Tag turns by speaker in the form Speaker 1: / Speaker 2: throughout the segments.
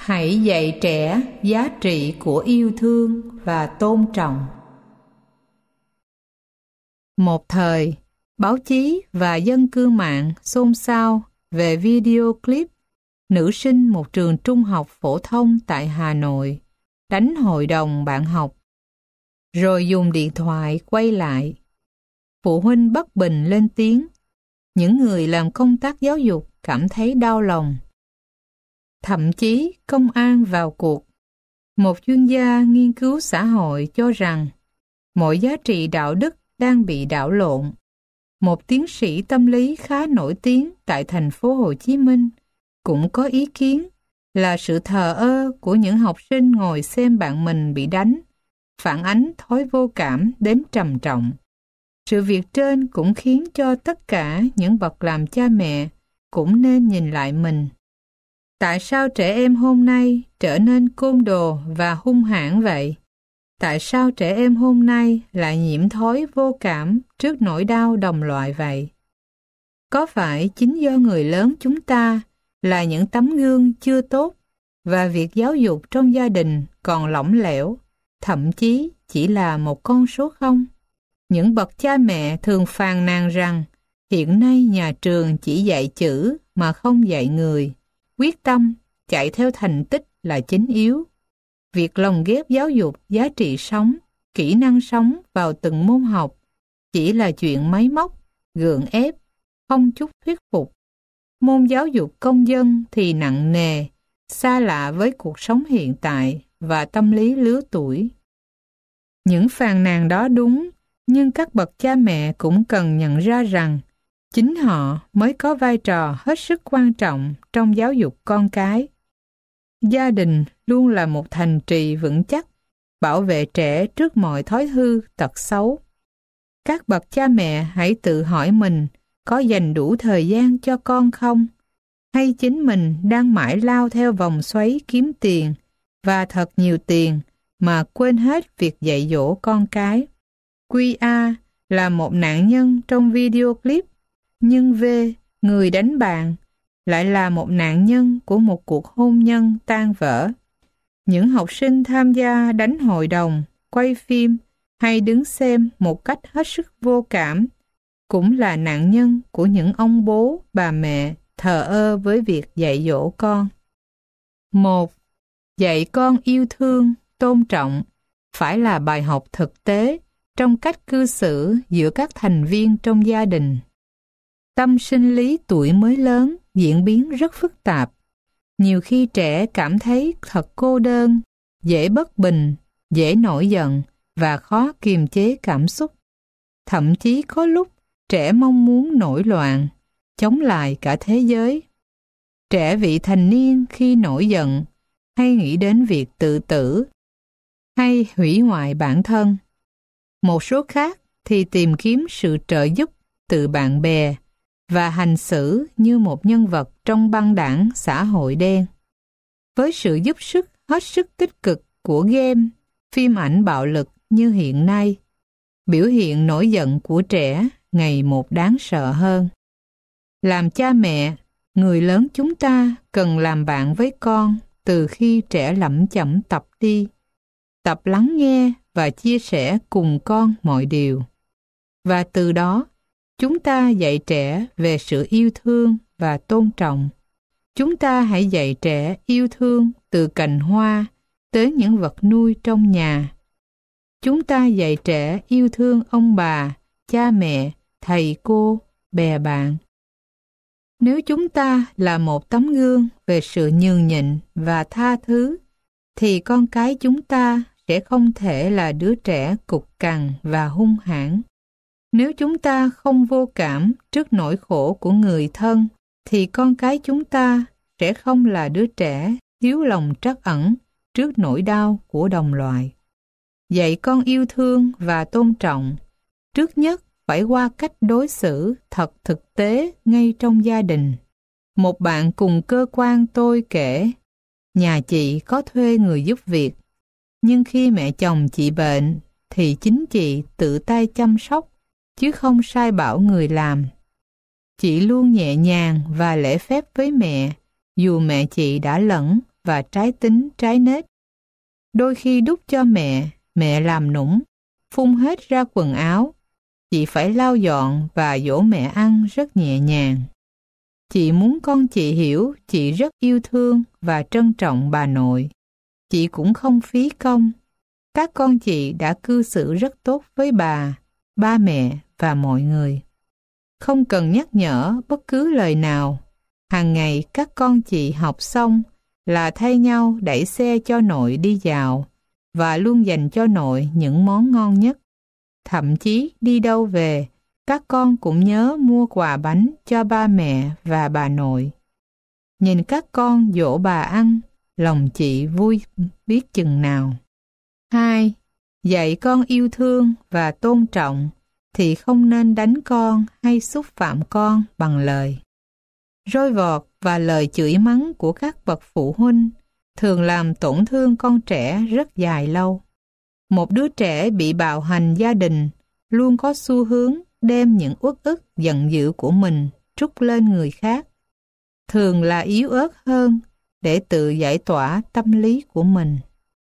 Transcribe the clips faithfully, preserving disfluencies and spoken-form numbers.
Speaker 1: Hãy dạy trẻ giá trị của yêu thương và tôn trọng. Một thời, báo chí và dân cư mạng xôn xao về video clip nữ sinh một trường trung học phổ thông tại Hà Nội đánh hội đồng bạn học, rồi dùng điện thoại quay lại. Phụ huynh bất bình lên tiếng, những người làm công tác giáo dục cảm thấy đau lòng. Thậm chí công an vào cuộc. Một chuyên gia nghiên cứu xã hội cho rằng mọi giá trị đạo đức đang bị đảo lộn. Một tiến sĩ tâm lý khá nổi tiếng tại thành phố Hồ Chí Minh cũng có ý kiến là sự thờ ơ của những học sinh ngồi xem bạn mình bị đánh phản ánh thói vô cảm đến trầm trọng. Sự việc trên cũng khiến cho tất cả những bậc làm cha mẹ cũng nên nhìn lại mình. Tại sao trẻ em hôm nay trở nên côn đồ và hung hãn vậy? Tại sao trẻ em hôm nay lại nhiễm thói vô cảm trước nỗi đau đồng loại vậy? Có phải chính do người lớn chúng ta là những tấm gương chưa tốt và việc giáo dục trong gia đình còn lỏng lẻo, thậm chí chỉ là một con số không? Những bậc cha mẹ thường phàn nàn rằng hiện nay nhà trường chỉ dạy chữ mà không dạy người. Quyết tâm chạy theo thành tích là chính yếu. Việc lồng ghép giáo dục giá trị sống, kỹ năng sống vào từng môn học chỉ là chuyện máy móc, gượng ép, không chút thuyết phục. Môn giáo dục công dân thì nặng nề, xa lạ với cuộc sống hiện tại và tâm lý lứa tuổi. Những phàn nàn đó đúng, nhưng các bậc cha mẹ cũng cần nhận ra rằng chính họ mới có vai trò hết sức quan trọng trong giáo dục con cái. Gia đình luôn là một thành trì vững chắc, bảo vệ trẻ trước mọi thói hư, tật xấu. Các bậc cha mẹ hãy tự hỏi mình có dành đủ thời gian cho con không? Hay chính mình đang mãi lao theo vòng xoáy kiếm tiền và thật nhiều tiền mà quên hết việc dạy dỗ con cái? quy a là một nạn nhân trong video clip, nhưng V, người đánh bạn, lại là một nạn nhân của một cuộc hôn nhân tan vỡ. Những học sinh tham gia đánh hội đồng, quay phim hay đứng xem một cách hết sức vô cảm cũng là nạn nhân của những ông bố, bà mẹ thờ ơ với việc dạy dỗ con. Một. Dạy con yêu thương, tôn trọng phải là bài học thực tế trong cách cư xử giữa các thành viên trong gia đình. Tâm sinh lý tuổi mới lớn diễn biến rất phức tạp. Nhiều khi trẻ cảm thấy thật cô đơn, dễ bất bình, dễ nổi giận và khó kiềm chế cảm xúc. Thậm chí có lúc trẻ mong muốn nổi loạn, chống lại cả thế giới. Trẻ vị thành niên khi nổi giận hay nghĩ đến việc tự tử hay hủy hoại bản thân. Một số khác thì tìm kiếm sự trợ giúp từ bạn bè và hành xử như một nhân vật trong băng đảng xã hội đen. Với sự giúp sức hết sức tích cực của game, phim ảnh bạo lực như hiện nay, biểu hiện nổi giận của trẻ ngày một đáng sợ hơn. Làm cha mẹ, người lớn chúng ta cần làm bạn với con từ khi trẻ lẩm chẩm tập đi, tập lắng nghe và chia sẻ cùng con mọi điều. Và từ đó, chúng ta dạy trẻ về sự yêu thương và tôn trọng. Chúng ta hãy dạy trẻ yêu thương từ cành hoa tới những vật nuôi trong nhà. Chúng ta dạy trẻ yêu thương ông bà, cha mẹ, thầy cô, bè bạn. Nếu chúng ta là một tấm gương về sự nhường nhịn và tha thứ, thì con cái chúng ta sẽ không thể là đứa trẻ cục cằn và hung hãn. Nếu chúng ta không vô cảm trước nỗi khổ của người thân, thì con cái chúng ta sẽ không là đứa trẻ thiếu lòng trắc ẩn trước nỗi đau của đồng loại. Dạy con yêu thương và tôn trọng, trước nhất phải qua cách đối xử thật thực tế ngay trong gia đình. Một bạn cùng cơ quan tôi kể, nhà chị có thuê người giúp việc, nhưng khi mẹ chồng chị bệnh thì chính chị tự tay chăm sóc, chứ không sai bảo người làm. Chị luôn nhẹ nhàng và lễ phép với mẹ, dù mẹ chị đã lẫn và trái tính trái nết. Đôi khi đút cho mẹ, mẹ làm nũng, phun hết ra quần áo. Chị phải lau dọn và dỗ mẹ ăn rất nhẹ nhàng. Chị muốn con chị hiểu chị rất yêu thương và trân trọng bà nội. Chị cũng không phí công. Các con chị đã cư xử rất tốt với bà, ba mẹ và mọi người. Không cần nhắc nhở bất cứ lời nào. Hàng ngày các con chị học xong là thay nhau đẩy xe cho nội đi dạo và luôn dành cho nội những món ngon nhất. Thậm chí đi đâu về, các con cũng nhớ mua quà bánh cho ba mẹ và bà nội. Nhìn các con dỗ bà ăn, lòng chị vui biết chừng nào. Hai, dạy con yêu thương và tôn trọng thì không nên đánh con hay xúc phạm con bằng lời. Roi vọt và lời chửi mắng của các bậc phụ huynh thường làm tổn thương con trẻ rất dài lâu. Một đứa trẻ bị bạo hành gia đình luôn có xu hướng đem những uất ức giận dữ của mình trút lên người khác, thường là yếu ớt hơn để tự giải tỏa tâm lý của mình.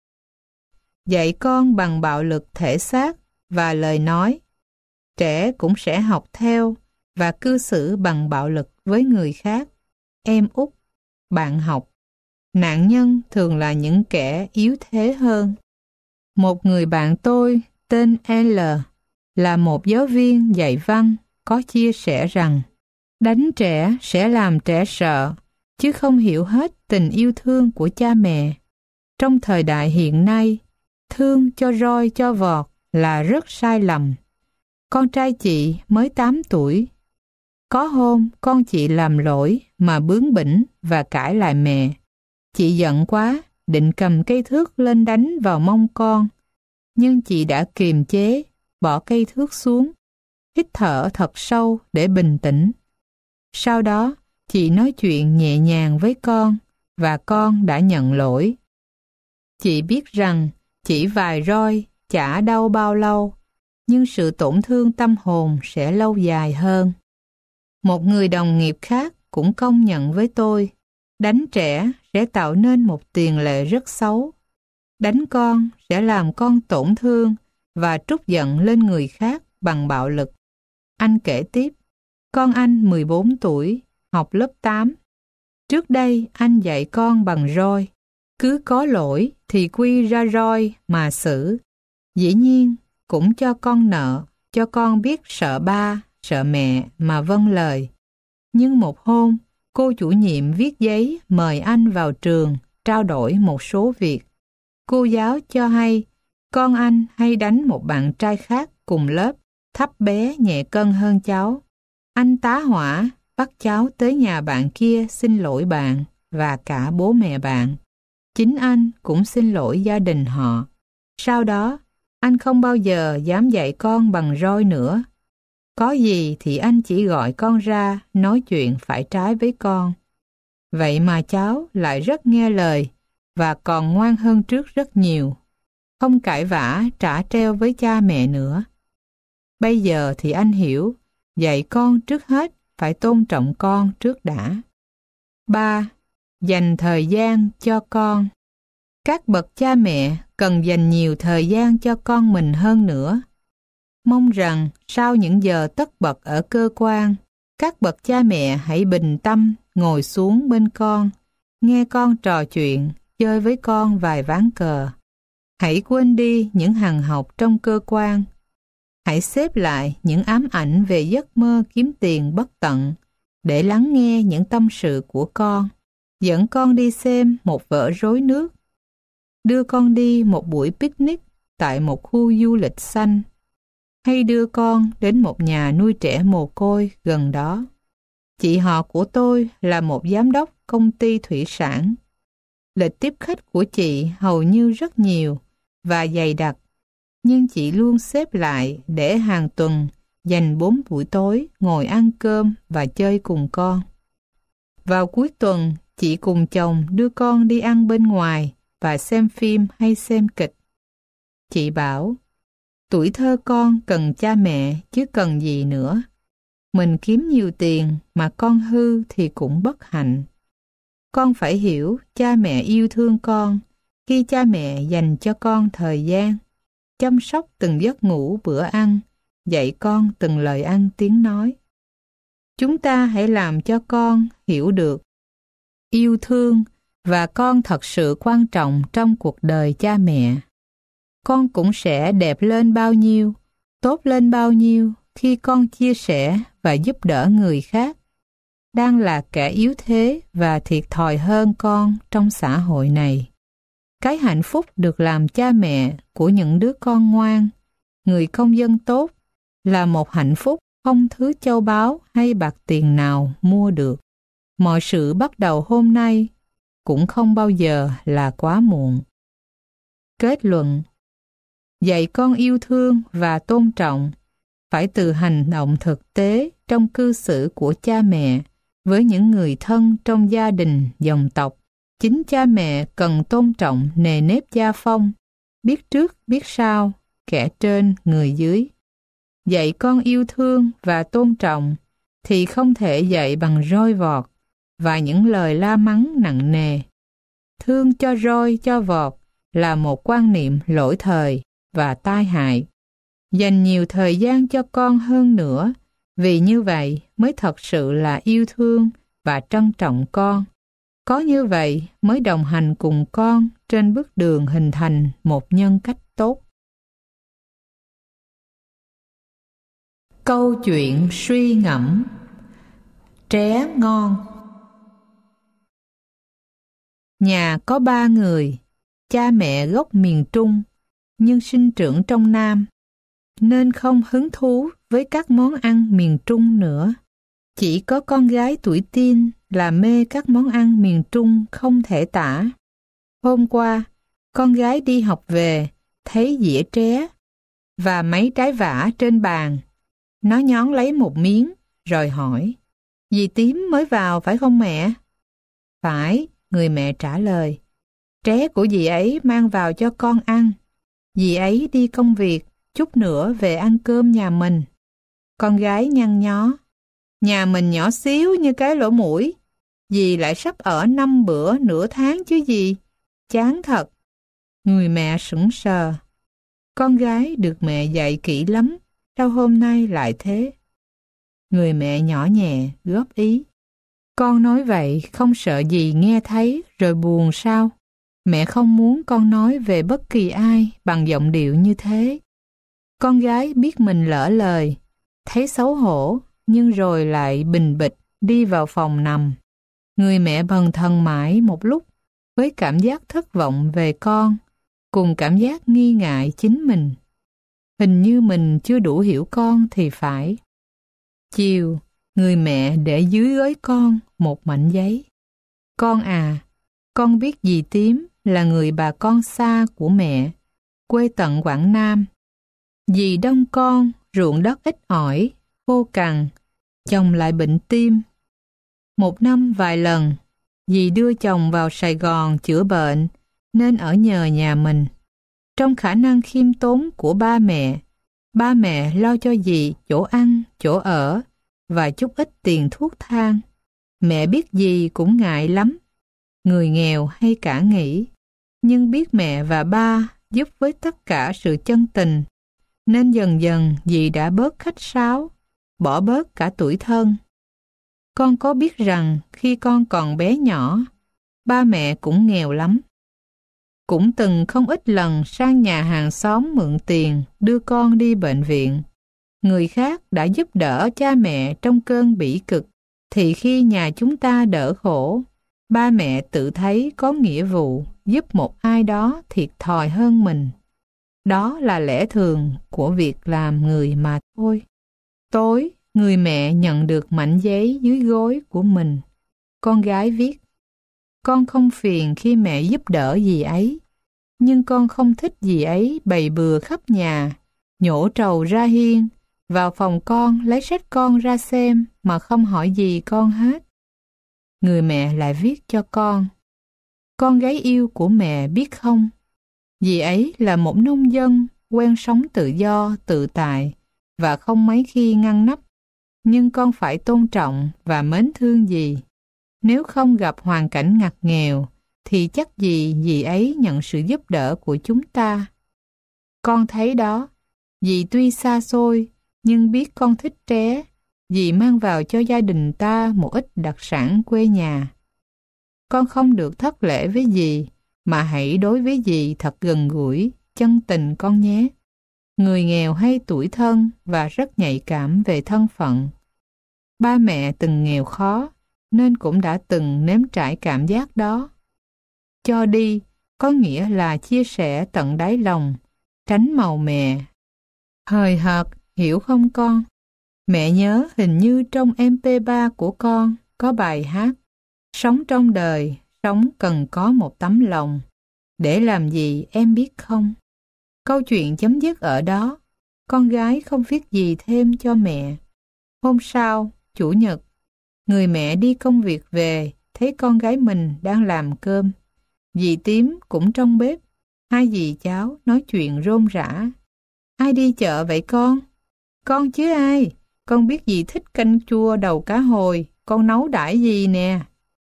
Speaker 1: Dạy con bằng bạo lực thể xác và lời nói, trẻ cũng sẽ học theo và cư xử bằng bạo lực với người khác, em út, bạn học. Nạn nhân thường là những kẻ yếu thế hơn. Một người bạn tôi tên L là một giáo viên dạy văn có chia sẻ rằng đánh trẻ sẽ làm trẻ sợ, chứ không hiểu hết tình yêu thương của cha mẹ. Trong thời đại hiện nay, thương cho roi cho vọt là rất sai lầm. Con trai chị mới tám tuổi. Có hôm con chị làm lỗi mà bướng bỉnh và cãi lại mẹ. Chị giận quá, định cầm cây thước lên đánh vào mông con. Nhưng chị đã kiềm chế, bỏ cây thước xuống, hít thở thật sâu để bình tĩnh. Sau đó, chị nói chuyện nhẹ nhàng với con và con đã nhận lỗi. Chị biết rằng chỉ vài roi chả đau bao lâu, nhưng sự tổn thương tâm hồn sẽ lâu dài hơn. Một người đồng nghiệp khác cũng công nhận với tôi, đánh trẻ sẽ tạo nên một tiền lệ rất xấu. Đánh con sẽ làm con tổn thương và trút giận lên người khác bằng bạo lực. Anh kể tiếp, con anh mười bốn tuổi, học lớp tám. Trước đây anh dạy con bằng roi, cứ có lỗi thì quy ra roi mà xử. Dĩ nhiên cũng cho con nợ, cho con biết sợ ba, sợ mẹ mà vâng lời. Nhưng một hôm, cô chủ nhiệm viết giấy mời anh vào trường trao đổi một số việc. Cô giáo cho hay con anh hay đánh một bạn trai khác cùng lớp, thấp bé nhẹ cân hơn cháu. Anh tá hỏa bắt cháu tới nhà bạn kia xin lỗi bạn và cả bố mẹ bạn. Chính anh cũng xin lỗi gia đình họ. Sau đó, anh không bao giờ dám dạy con bằng roi nữa. Có gì thì anh chỉ gọi con ra nói chuyện phải trái với con. Vậy mà cháu lại rất nghe lời và còn ngoan hơn trước rất nhiều. Không cãi vã trả treo với cha mẹ nữa. Bây giờ thì anh hiểu, dạy con trước hết phải tôn trọng con trước đã. ba. Dành thời gian cho con. Các bậc cha mẹ cần dành nhiều thời gian cho con mình hơn nữa. Mong rằng sau những giờ tất bật ở cơ quan, các bậc cha mẹ hãy bình tâm ngồi xuống bên con, nghe con trò chuyện, chơi với con vài ván cờ. Hãy quên đi những hằn học trong cơ quan. Hãy xếp lại những ám ảnh về giấc mơ kiếm tiền bất tận để lắng nghe những tâm sự của con. Dẫn con đi xem một vở rối nước. Đưa con đi một buổi picnic tại một khu du lịch xanh. Hay đưa con đến một nhà nuôi trẻ mồ côi gần đó. Chị họ của tôi là một giám đốc công ty thủy sản. Lịch tiếp khách của chị hầu như rất nhiều và dày đặc, nhưng chị luôn xếp lại để hàng tuần dành bốn buổi tối ngồi ăn cơm và chơi cùng con. Vào cuối tuần, chị cùng chồng đưa con đi ăn bên ngoài và xem phim hay xem kịch. Chị bảo, tuổi thơ con cần cha mẹ chứ cần gì nữa. Mình kiếm nhiều tiền mà con hư thì cũng bất hạnh. con phải hiểu cha mẹ yêu thương con khi cha mẹ dành cho con thời gian, chăm sóc từng giấc ngủ bữa ăn, dạy con từng lời ăn tiếng nói. Chúng ta hãy làm cho con hiểu được yêu thương và con thật sự quan trọng trong cuộc đời cha mẹ. Con cũng sẽ đẹp lên bao nhiêu, tốt lên bao nhiêu khi con chia sẻ và giúp đỡ người khác, đang là kẻ yếu thế và thiệt thòi hơn con trong xã hội này. Cái hạnh phúc được làm cha mẹ của những đứa con ngoan, người công dân tốt, là một hạnh phúc không thứ châu báu hay bạc tiền nào mua được. Mọi sự bắt đầu hôm nay cũng không bao giờ là quá muộn. Kết luận: dạy con yêu thương và tôn trọng phải từ hành động thực tế trong cư xử của cha mẹ với những người thân trong gia đình, dòng tộc. Chính cha mẹ cần tôn trọng nề nếp gia phong, biết trước biết sau, kẻ trên người dưới. Dạy con yêu thương và tôn trọng thì không thể dạy bằng roi vọt và những lời la mắng nặng nề. Thương cho roi cho vọt là một quan niệm lỗi thời và tai hại. Dành nhiều thời gian cho con hơn nữa, vì như vậy mới thật sự là yêu thương và trân trọng con. Có như vậy mới đồng hành cùng con trên bước đường hình thành một nhân cách tốt. Câu chuyện suy ngẫm: tré ngon. Nhà có ba người, cha mẹ gốc miền Trung nhưng sinh trưởng trong Nam, nên không hứng thú với các món ăn miền Trung nữa. Chỉ có con gái tuổi teen là mê các món ăn miền Trung không thể tả. Hôm qua, con gái đi học về, thấy dĩa tré và mấy trái vả trên bàn. Nó nhón lấy một miếng, rồi hỏi: dì Tím mới vào phải không mẹ? Phải, người mẹ trả lời. Tré của dì ấy mang vào cho con ăn. Dì ấy đi công việc, chút nữa về ăn cơm nhà mình. Con gái nhăn nhó: nhà mình nhỏ xíu như cái lỗ mũi, dì lại sắp ở năm bữa nửa tháng chứ gì, chán thật. Người mẹ sững sờ. Con gái được mẹ dạy kỹ lắm, sao hôm nay lại thế? Người mẹ nhỏ nhẹ góp ý: con nói vậy không sợ dì nghe thấy rồi buồn sao? Mẹ không muốn con nói về bất kỳ ai bằng giọng điệu như thế. Con gái biết mình lỡ lời, thấy xấu hổ, nhưng rồi lại bình bịch đi vào phòng nằm. Người mẹ bần thần mãi một lúc với cảm giác thất vọng về con, cùng cảm giác nghi ngại chính mình. Hình như mình chưa đủ hiểu con thì phải. Chiều, người mẹ để dưới gối con một mảnh giấy. Con à, con biết dì Tím là người bà con xa của mẹ, quê tận Quảng Nam. Dì đông con, ruộng đất ít ỏi, khô cằn, chồng lại bệnh tim. Một năm vài lần, dì đưa chồng vào Sài Gòn chữa bệnh, nên ở nhờ nhà mình. Trong khả năng khiêm tốn của ba mẹ, ba mẹ lo cho dì chỗ ăn, chỗ ở và chút ít tiền thuốc thang. Mẹ biết dì cũng ngại lắm, người nghèo hay cả nghĩ, nhưng biết mẹ và ba giúp với tất cả sự chân tình, nên dần dần dì đã bớt khách sáo, bỏ bớt cả tủi thân. Con có biết rằng khi con còn bé nhỏ, ba mẹ cũng nghèo lắm. Cũng từng không ít lần sang nhà hàng xóm mượn tiền đưa con đi bệnh viện. Người khác đã giúp đỡ cha mẹ trong cơn bỉ cực, thì khi nhà chúng ta đỡ khổ, ba mẹ tự thấy có nghĩa vụ giúp một ai đó thiệt thòi hơn mình. Đó là lẽ thường của việc làm người mà thôi. Tối, người mẹ nhận được mảnh giấy dưới gối của mình. Con gái viết: con không phiền khi mẹ giúp đỡ dì ấy, nhưng con không thích dì ấy bày bừa khắp nhà, nhổ trầu ra hiên, vào phòng con lấy sách con ra xem mà không hỏi gì con hết. Người mẹ lại viết cho con: con gái yêu của mẹ biết không, dì ấy là một nông dân quen sống tự do, tự tại và không mấy khi ngăn nắp, nhưng con phải tôn trọng và mến thương dì. Nếu không gặp hoàn cảnh ngặt nghèo, thì chắc gì dì ấy nhận sự giúp đỡ của chúng ta. Con thấy đó, dì tuy xa xôi, nhưng biết con thích tré, dì mang vào cho gia đình ta một ít đặc sản quê nhà. Con không được thất lễ với dì, mà hãy đối với dì thật gần gũi, chân tình con nhé. Người nghèo hay tủi thân và rất nhạy cảm về thân phận. Ba mẹ từng nghèo khó, nên cũng đã từng nếm trải cảm giác đó. Cho đi có nghĩa là chia sẻ tận đáy lòng, tránh màu mè. Hời hợt, hiểu không con? Mẹ nhớ hình như trong em pê ba của con có bài hát Sống trong đời, sống cần có một tấm lòng. Để làm gì em biết không? Câu chuyện chấm dứt ở đó. Con gái không viết gì thêm cho mẹ. Hôm sau, Chủ nhật, người mẹ đi công việc về, thấy con gái mình đang làm cơm. Dì Tím cũng trong bếp. Hai dì cháu nói chuyện rôm rả. Ai đi chợ vậy con? Con chứ ai? Con biết dì thích canh chua đầu cá hồi, con nấu đãi dì nè.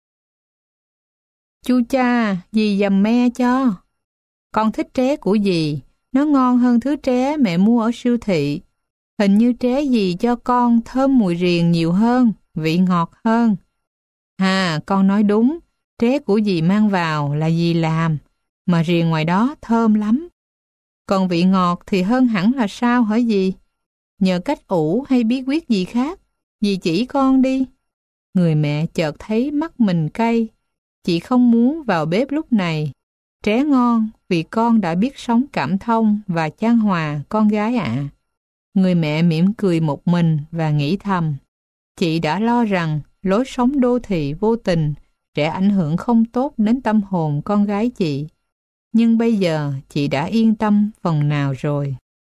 Speaker 1: Chu cha, dì dầm me cho. Con thích tré của dì, nó ngon hơn thứ tré mẹ mua ở siêu thị. Hình như tré dì cho con thơm mùi riềng nhiều hơn, vị ngọt hơn. À, con nói đúng, tré của dì mang vào là dì làm, mà riềng ngoài đó thơm lắm. Còn vị ngọt thì hơn hẳn là sao hả dì? Nhờ cách ủ hay bí quyết gì khác, dì chỉ con đi. Người mẹ chợt thấy mắt mình cay. Chị không muốn vào bếp lúc này. Tré ngon vì con đã biết sống cảm thông và chan hòa con gái ạ. Người mẹ mỉm cười một mình và nghĩ thầm. Chị đã lo rằng lối sống đô thị vô tình sẽ ảnh hưởng không tốt đến tâm hồn con gái chị. Nhưng bây giờ chị đã yên tâm phần nào rồi.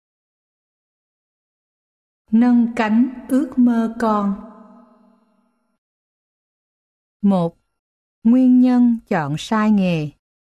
Speaker 1: Nâng cánh ước mơ con. Một. Nguyên nhân chọn sai nghề.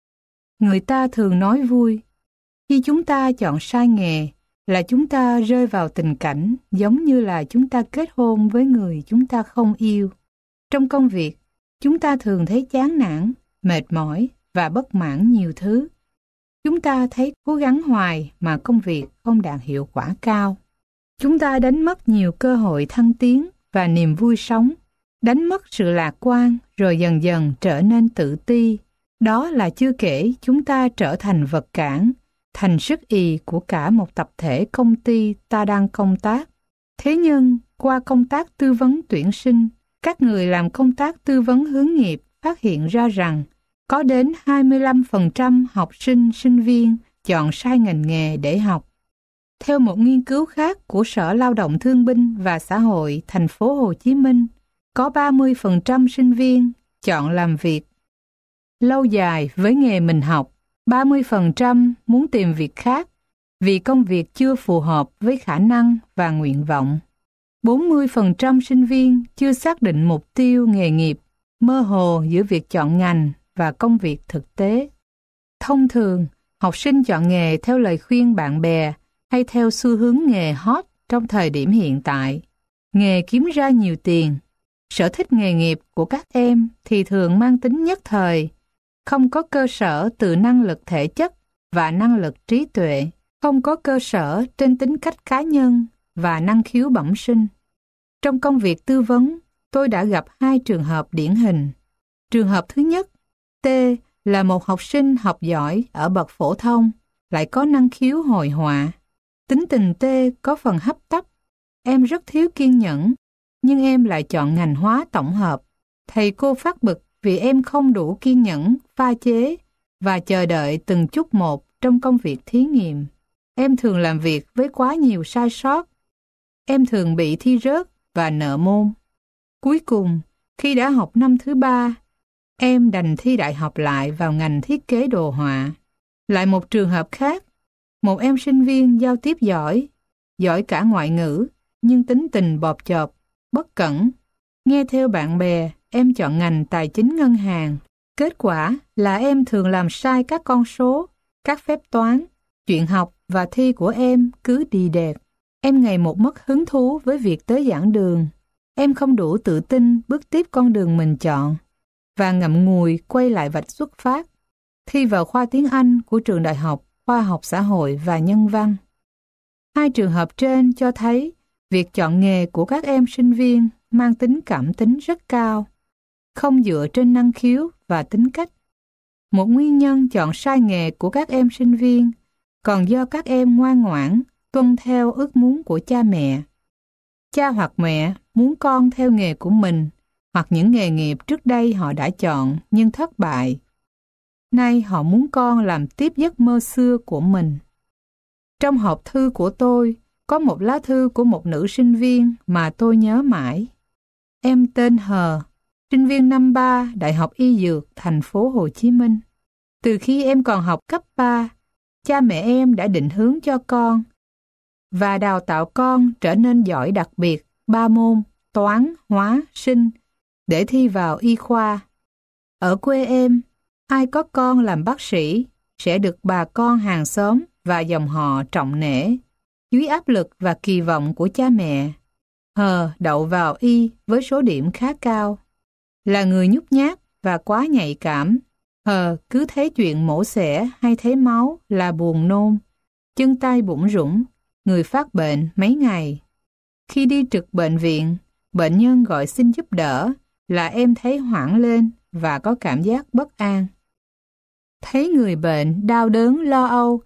Speaker 1: Người ta thường nói vui, khi chúng ta chọn sai nghề là chúng ta rơi vào tình cảnh giống như là chúng ta kết hôn với người chúng ta không yêu. Trong công việc, chúng ta thường thấy chán nản, mệt mỏi và bất mãn nhiều thứ. Chúng ta thấy cố gắng hoài mà công việc không đạt hiệu quả cao. Chúng ta đánh mất nhiều cơ hội thăng tiến và niềm vui sống, đánh mất sự lạc quan rồi dần dần trở nên tự ti. Đó là chưa kể chúng ta trở thành vật cản, thành sức ì của cả một tập thể công ty ta đang công tác. Thế nhưng, qua công tác tư vấn tuyển sinh, các người làm công tác tư vấn hướng nghiệp phát hiện ra rằng có đến hai mươi lăm phần trăm học sinh, sinh viên chọn sai ngành nghề để học. Theo một nghiên cứu khác của Sở Lao động Thương binh và Xã hội thành phố Hồ Chí Minh, có ba mươi phần trăm sinh viên chọn làm việc lâu dài với nghề mình học, ba mươi phần trăm muốn tìm việc khác vì công việc chưa phù hợp với khả năng và nguyện vọng. bốn mươi phần trăm sinh viên chưa xác định mục tiêu nghề nghiệp, mơ hồ giữa việc chọn ngành và công việc thực tế. Thông thường, học sinh chọn nghề theo lời khuyên bạn bè hay theo xu hướng nghề hot trong thời điểm hiện tại. Nghề kiếm ra nhiều tiền. Sở thích nghề nghiệp của các em thì thường mang tính nhất thời, không có cơ sở từ năng lực thể chất và năng lực trí tuệ, không có cơ sở trên tính cách cá nhân và năng khiếu bẩm sinh. Trong công việc tư vấn, tôi đã gặp hai trường hợp điển hình. Trường hợp thứ nhất, T là một học sinh học giỏi ở bậc phổ thông, lại có năng khiếu hội họa. Tính tình T có phần hấp tấp, em rất thiếu kiên nhẫn, nhưng em lại chọn ngành hóa tổng hợp. Thầy cô phát bực vì em không đủ kiên nhẫn, pha chế và chờ đợi từng chút một trong công việc thí nghiệm. Em thường làm việc với quá nhiều sai sót. Em thường bị thi rớt và nợ môn. Cuối cùng, khi đã học năm thứ ba, em đành thi đại học lại vào ngành thiết kế đồ họa. Lại một trường hợp khác, một em sinh viên giao tiếp giỏi, giỏi cả ngoại ngữ, nhưng tính tình bộp chộp, bất cẩn. Nghe theo bạn bè, em chọn ngành tài chính ngân hàng. Kết quả là em thường làm sai các con số, các phép toán. Chuyện học và thi của em cứ đi đẹt. Em ngày một mất hứng thú với việc tới giảng đường. Em không đủ tự tin bước tiếp con đường mình chọn. và ngậm ngùi quay lại vạch xuất phát, thi vào khoa tiếng Anh của trường đại học Khoa học Xã hội và Nhân văn. Hai trường hợp trên cho thấy việc chọn nghề của các em sinh viên mang tính cảm tính rất cao, không dựa trên năng khiếu và tính cách. Một nguyên nhân chọn sai nghề của các em sinh viên còn do các em ngoan ngoãn tuân theo ước muốn của cha mẹ. Cha hoặc mẹ muốn con theo nghề của mình hoặc những nghề nghiệp trước đây họ đã chọn nhưng thất bại. Nay họ muốn con làm tiếp giấc mơ xưa của mình. Trong hộp thư của tôi có một lá thư của một nữ sinh viên mà tôi nhớ mãi. Em tên Hờ, sinh viên năm ba Đại học Y Dược thành phố Hồ Chí Minh. Từ khi em còn học cấp ba, cha mẹ em đã định hướng cho con và đào tạo con trở nên giỏi đặc biệt ba môn toán, hóa, sinh để thi vào y khoa. Ở quê em, ai có con làm bác sĩ sẽ được bà con hàng xóm và dòng họ trọng nể. Dưới áp lực và kỳ vọng của cha mẹ, Hờ đậu vào y với số điểm khá cao. Là người nhút nhát và quá nhạy cảm, Hờ cứ thấy chuyện mổ xẻ hay thấy máu là buồn nôn, chân tay bủn rủn, người phát bệnh mấy ngày. Khi đi trực bệnh viện, bệnh nhân gọi xin giúp đỡ là em thấy hoảng lên và có cảm giác bất an. Thấy người bệnh đau đớn lo âu,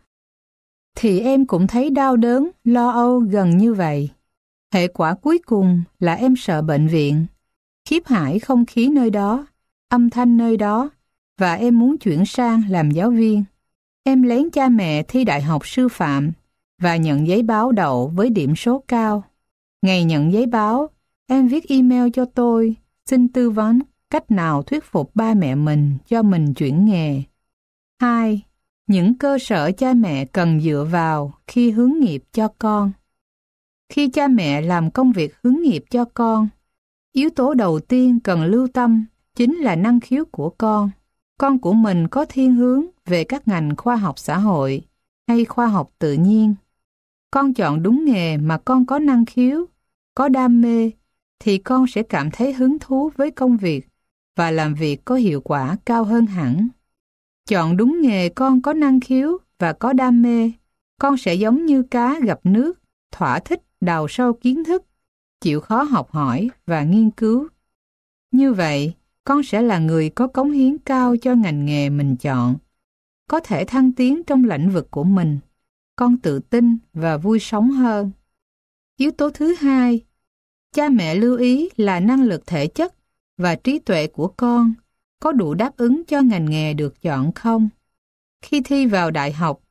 Speaker 1: thì em cũng thấy đau đớn lo âu gần như vậy. Hệ quả cuối cùng là em sợ bệnh viện, khiếp hãi không khí nơi đó, âm thanh nơi đó, và em muốn chuyển sang làm giáo viên. Em lén cha mẹ thi đại học sư phạm và nhận giấy báo đậu với điểm số cao. Ngày nhận giấy báo, em viết email cho tôi, xin tư vấn cách nào thuyết phục ba mẹ mình cho mình chuyển nghề. Hai, những cơ sở cha mẹ cần dựa vào khi hướng nghiệp cho con. Khi cha mẹ làm công việc hướng nghiệp cho con, yếu tố đầu tiên cần lưu tâm chính là năng khiếu của con. Con của mình có thiên hướng về các ngành khoa học xã hội hay khoa học tự nhiên. Con chọn đúng nghề mà con có năng khiếu, có đam mê, thì con sẽ cảm thấy hứng thú với công việc và làm việc có hiệu quả cao hơn hẳn. Chọn đúng nghề con có năng khiếu và có đam mê, con sẽ giống như cá gặp nước, thỏa thích đào sâu kiến thức, chịu khó học hỏi và nghiên cứu. Như vậy, con sẽ là người có cống hiến cao cho ngành nghề mình chọn, có thể thăng tiến trong lĩnh vực của mình, con tự tin và vui sống hơn. Yếu tố thứ hai, cha mẹ lưu ý là năng lực thể chất và trí tuệ của con có đủ đáp ứng cho ngành nghề được chọn không? Khi thi vào đại học,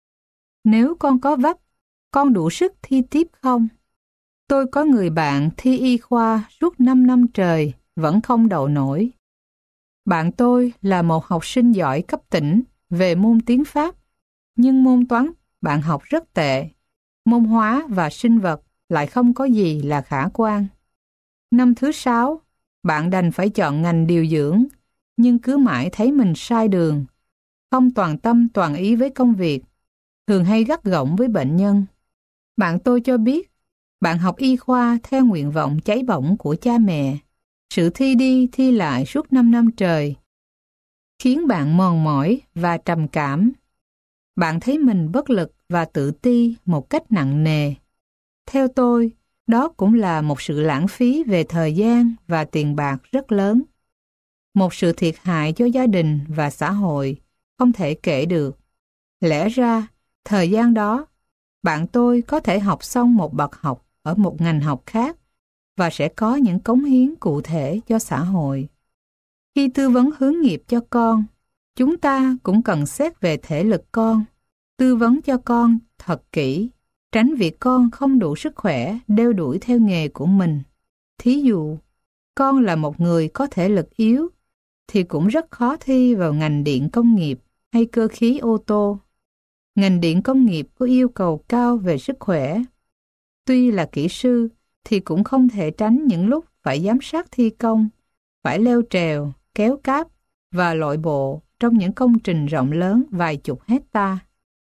Speaker 1: nếu con có vấp, con đủ sức thi tiếp không? Tôi có người bạn thi y khoa suốt năm năm trời vẫn không đậu nổi. Bạn tôi là một học sinh giỏi cấp tỉnh về môn tiếng Pháp, nhưng môn toán bạn học rất tệ. Môn hóa và sinh vật lại không có gì là khả quan. Năm thứ sáu, bạn đành phải chọn ngành điều dưỡng, nhưng cứ mãi thấy mình sai đường, không toàn tâm toàn ý với công việc, thường hay gắt gỏng với bệnh nhân. Bạn tôi cho biết, bạn học y khoa theo nguyện vọng cháy bỏng của cha mẹ. Sự thi đi thi lại suốt năm năm trời khiến bạn mòn mỏi và trầm cảm. Bạn thấy mình bất lực và tự ti một cách nặng nề. Theo tôi, đó cũng là một sự lãng phí về thời gian và tiền bạc rất lớn. Một sự thiệt hại cho gia đình và xã hội không thể kể được. Lẽ ra, thời gian đó, bạn tôi có thể học xong một bậc học ở một ngành học khác và sẽ có những cống hiến cụ thể cho xã hội. Khi tư vấn hướng nghiệp cho con, chúng ta cũng cần xét về thể lực con, tư vấn cho con thật kỹ, tránh việc con không đủ sức khỏe đeo đuổi theo nghề của mình. Thí dụ, con là một người có thể lực yếu, thì cũng rất khó thi vào ngành điện công nghiệp hay cơ khí ô tô. Ngành điện công nghiệp có yêu cầu cao về sức khỏe. Tuy là kỹ sư, thì cũng không thể tránh những lúc phải giám sát thi công, phải leo trèo, kéo cáp và lội bộ trong những công trình rộng lớn vài chục hecta.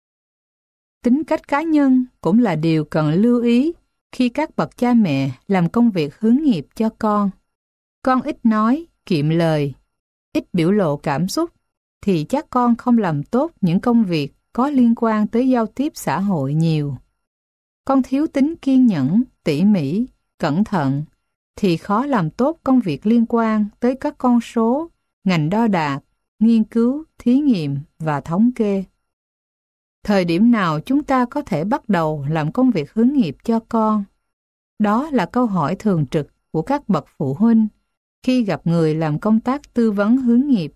Speaker 1: Tính cách cá nhân cũng là điều cần lưu ý khi các bậc cha mẹ làm công việc hướng nghiệp cho con. Con ít nói, kiệm lời. ít biểu lộ cảm xúc, thì chắc con không làm tốt những công việc có liên quan tới giao tiếp xã hội nhiều. Con thiếu tính kiên nhẫn, tỉ mỉ, cẩn thận, thì khó làm tốt công việc liên quan tới các con số, ngành đo đạc, nghiên cứu, thí nghiệm và thống kê. Thời điểm nào chúng ta có thể bắt đầu làm công việc hướng nghiệp cho con? Đó là câu hỏi thường trực của các bậc phụ huynh khi gặp người làm công tác tư vấn hướng nghiệp.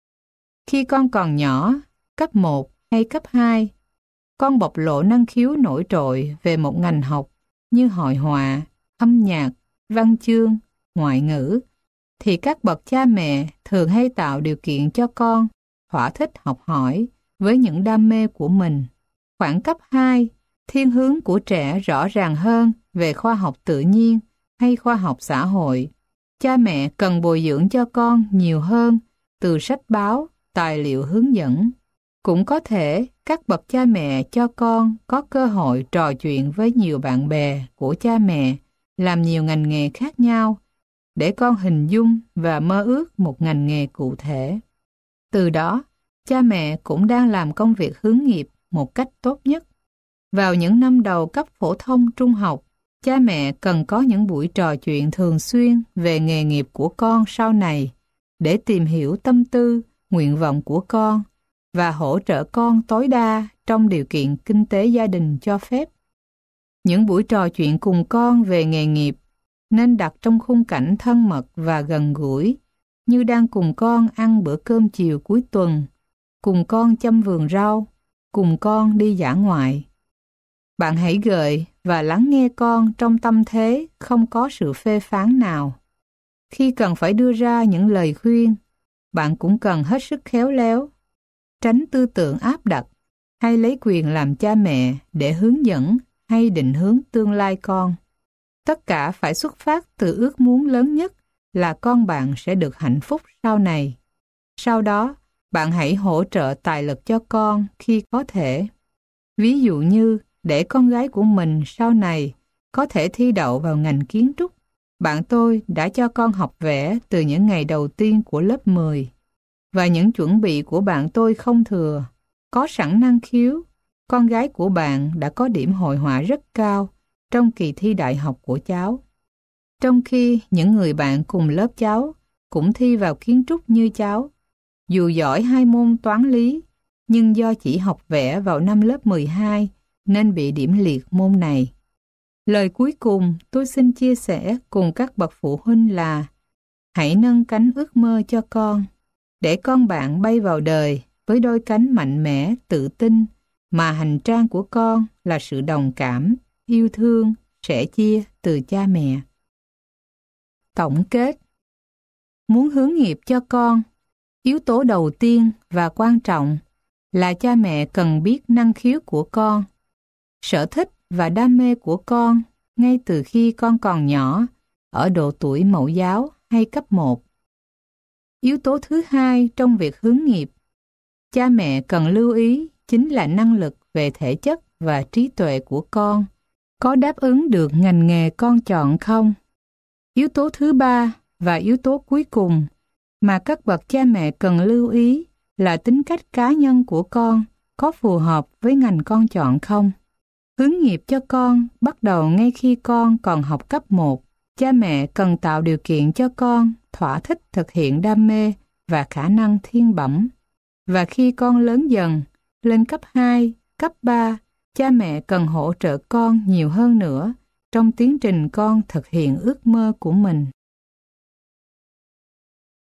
Speaker 1: Khi con còn nhỏ, cấp một hay cấp hai, con bộc lộ năng khiếu nổi trội về một ngành học như hội họa, âm nhạc, văn chương, ngoại ngữ, thì các bậc cha mẹ thường hay tạo điều kiện cho con thỏa thích học hỏi với những đam mê của mình. Khoảng cấp hai, thiên hướng của trẻ rõ ràng hơn về khoa học tự nhiên hay khoa học xã hội. Cha mẹ cần bồi dưỡng cho con nhiều hơn từ sách báo, tài liệu hướng dẫn. Cũng có thể các bậc cha mẹ cho con có cơ hội trò chuyện với nhiều bạn bè của cha mẹ làm nhiều ngành nghề khác nhau để con hình dung và mơ ước một ngành nghề cụ thể. Từ đó, cha mẹ cũng đang làm công việc hướng nghiệp một cách tốt nhất. Vào những năm đầu cấp phổ thông trung học, cha mẹ cần có những buổi trò chuyện thường xuyên về nghề nghiệp của con sau này để tìm hiểu tâm tư, nguyện vọng của con và hỗ trợ con tối đa trong điều kiện kinh tế gia đình cho phép. Những buổi trò chuyện cùng con về nghề nghiệp nên đặt trong khung cảnh thân mật và gần gũi, như đang cùng con ăn bữa cơm chiều cuối tuần, cùng con chăm vườn rau, cùng con đi dã ngoại. Bạn hãy gợi và lắng nghe con trong tâm thế không có sự phê phán nào. Khi cần phải đưa ra những lời khuyên, bạn cũng cần hết sức khéo léo, tránh tư tưởng áp đặt hay lấy quyền làm cha mẹ để hướng dẫn hay định hướng tương lai con. Tất cả phải xuất phát từ ước muốn lớn nhất là con bạn sẽ được hạnh phúc sau này. Sau đó, bạn hãy hỗ trợ tài lực cho con khi có thể. Ví dụ như để con gái của mình sau này có thể thi đậu vào ngành kiến trúc. Bạn tôi đã cho con học vẽ từ những ngày đầu tiên của lớp mười. Và những chuẩn bị của bạn tôi không thừa. Có sẵn năng khiếu, con gái của bạn đã có điểm hội họa rất cao trong kỳ thi đại học của cháu. Trong khi những người bạn cùng lớp cháu cũng thi vào kiến trúc như cháu. Dù giỏi hai môn toán lý, nhưng do chỉ học vẽ vào năm lớp mười hai nên bị điểm liệt môn này. Lời cuối cùng tôi xin chia sẻ cùng các bậc phụ huynh là hãy nâng cánh ước mơ cho con, để con bạn bay vào đời với đôi cánh mạnh mẽ, tự tin, mà hành trang của con là sự đồng cảm, yêu thương, sẻ chia từ cha mẹ. Tổng kết. Muốn hướng nghiệp cho con, yếu tố đầu tiên và quan trọng là cha mẹ cần biết năng khiếu của con, sở thích và đam mê của con ngay từ khi con còn nhỏ, ở độ tuổi mẫu giáo hay cấp một. Yếu tố thứ hai trong việc hướng nghiệp, cha mẹ cần lưu ý chính là năng lực về thể chất và trí tuệ của con, có đáp ứng được ngành nghề con chọn không? Yếu tố thứ ba và yếu tố cuối cùng mà các bậc cha mẹ cần lưu ý là tính cách cá nhân của con có phù hợp với ngành con chọn không? Hướng nghiệp cho con bắt đầu ngay khi con còn học cấp một. Cha mẹ cần tạo điều kiện cho con thỏa thích thực hiện đam mê và khả năng thiên bẩm. Và khi con lớn dần, lên cấp hai, cấp ba, cha mẹ cần hỗ trợ con nhiều hơn nữa trong tiến trình con thực hiện ước mơ của mình.